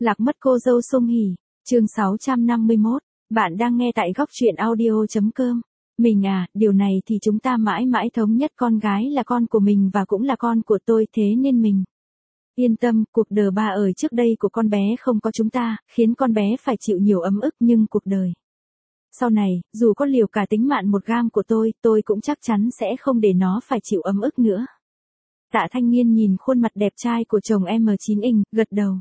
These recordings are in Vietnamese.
Lạc mất cô dâu Sung Hỉ, chương 651, bạn đang nghe tại góc truyện audio.com. Mình à, điều này thì chúng ta mãi mãi thống nhất, con gái là con của mình và cũng là con của tôi, thế nên mình yên tâm. Cuộc đời ba ở trước đây của con bé không có chúng ta, khiến con bé phải chịu nhiều ấm ức, nhưng cuộc đời sau này, dù có liều cả tính mạng 1 gam của tôi cũng chắc chắn sẽ không để nó phải chịu ấm ức nữa. Tạ Thanh Niên nhìn khuôn mặt đẹp trai của chồng M9 Inch, gật đầu.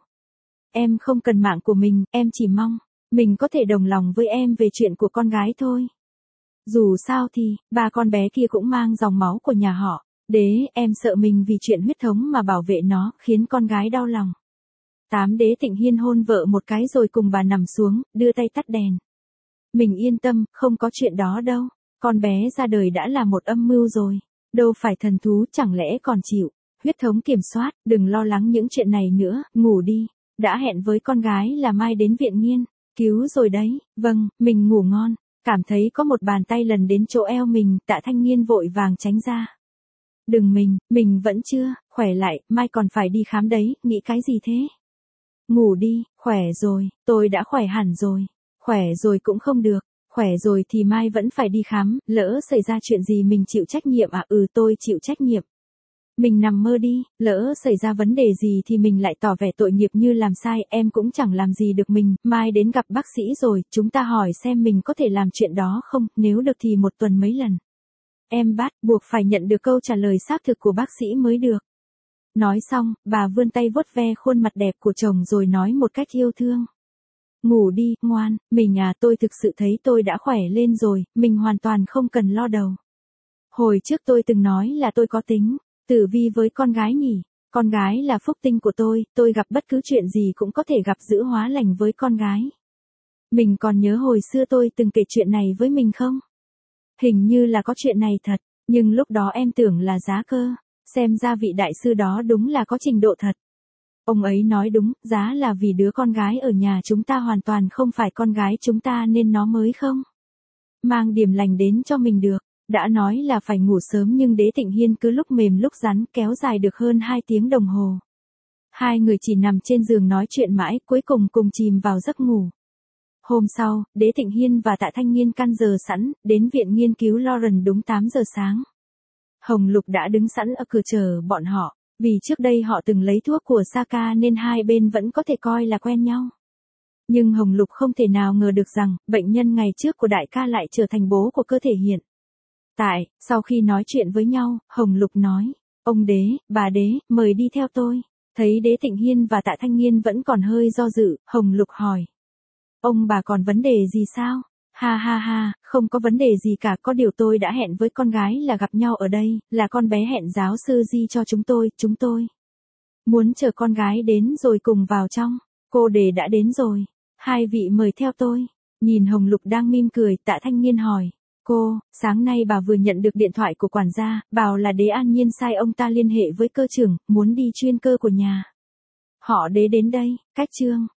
Em không cần mạng của mình, em chỉ mong mình có thể đồng lòng với em về chuyện của con gái thôi. Dù sao thì, ba con bé kia cũng mang dòng máu của nhà họ Đế, em sợ mình vì chuyện huyết thống mà bảo vệ nó, khiến con gái đau lòng. 8 Đế Tịnh Hiên hôn vợ một cái rồi cùng bà nằm xuống, đưa tay tắt đèn. Mình yên tâm, không có chuyện đó đâu. Con bé ra đời đã là một âm mưu rồi. Đâu phải thần thú, chẳng lẽ còn chịu huyết thống kiểm soát. Đừng lo lắng những chuyện này nữa, ngủ đi. Đã hẹn với con gái là mai đến viện nghiên cứu rồi đấy. Vâng, mình ngủ ngon. Cảm thấy có một bàn tay lần đến chỗ eo mình, Tạ Thanh Niên vội vàng tránh ra. Đừng, mình vẫn chưa khỏe lại, mai còn phải đi khám đấy. Nghĩ cái gì thế? Ngủ đi, khỏe rồi, tôi đã khỏe hẳn rồi. Khỏe rồi cũng không được, khỏe rồi thì mai vẫn phải đi khám, lỡ xảy ra chuyện gì mình chịu trách nhiệm à? Tôi chịu trách nhiệm. Mình nằm mơ đi, lỡ xảy ra vấn đề gì thì mình lại tỏ vẻ tội nghiệp như làm sai, em cũng chẳng làm gì được mình, mai đến gặp bác sĩ rồi, chúng ta hỏi xem mình có thể làm chuyện đó không, nếu được thì 1 tuần mấy lần. Em bắt buộc phải nhận được câu trả lời xác thực của bác sĩ mới được. Nói xong, bà vươn tay vuốt ve khuôn mặt đẹp của chồng rồi nói một cách yêu thương. Ngủ đi, ngoan, mình à, tôi thực sự thấy tôi đã khỏe lên rồi, mình hoàn toàn không cần lo đầu. Hồi trước tôi từng nói là tôi có tính tử vi với con gái nhỉ, con gái là phúc tinh của tôi gặp bất cứ chuyện gì cũng có thể gặp giữ hóa lành với con gái. Mình còn nhớ hồi xưa tôi từng kể chuyện này với mình không? Hình như là có chuyện này thật, nhưng lúc đó em tưởng là giá cơ, xem ra vị đại sư đó đúng là có trình độ thật. Ông ấy nói đúng, giá là vì đứa con gái ở nhà chúng ta hoàn toàn không phải con gái chúng ta nên nó mới không mang điểm lành đến cho mình được. Đã nói là phải ngủ sớm nhưng Đế Tịnh Hiên cứ lúc mềm lúc rắn, kéo dài được hơn 2 tiếng đồng hồ. Hai người chỉ nằm trên giường nói chuyện mãi, cuối cùng chìm vào giấc ngủ. Hôm sau, Đế Tịnh Hiên và Tạ Thanh Niên căn giờ sẵn, đến viện nghiên cứu Lauren đúng 8 giờ sáng. Hồng Lục đã đứng sẵn ở cửa chờ bọn họ. Vì trước đây họ từng lấy thuốc của Saka nên hai bên vẫn có thể coi là quen nhau. Nhưng Hồng Lục không thể nào ngờ được rằng, bệnh nhân ngày trước của đại ca lại trở thành bố của cơ thể hiện sau khi nói chuyện với nhau, Hồng Lục nói, ông Đế, bà Đế, mời đi theo tôi. Thấy Đế Tịnh Hiên và Tạ Thanh Niên vẫn còn hơi do dự, Hồng Lục hỏi. Ông bà còn vấn đề gì sao? Ha ha ha, không có vấn đề gì cả, có điều tôi đã hẹn với con gái là gặp nhau ở đây, là con bé hẹn giáo sư Di cho chúng tôi muốn chờ con gái đến rồi cùng vào trong. Cô Đề đã đến rồi, hai vị mời theo tôi. Nhìn Hồng Lục đang mỉm cười, Tạ Thanh Niên hỏi, cô, sáng nay bà vừa nhận được điện thoại của quản gia, bảo là Đế An Nhiên sai ông ta liên hệ với cơ trưởng, muốn đi chuyên cơ của nhà họ Đế đến đây, cách chương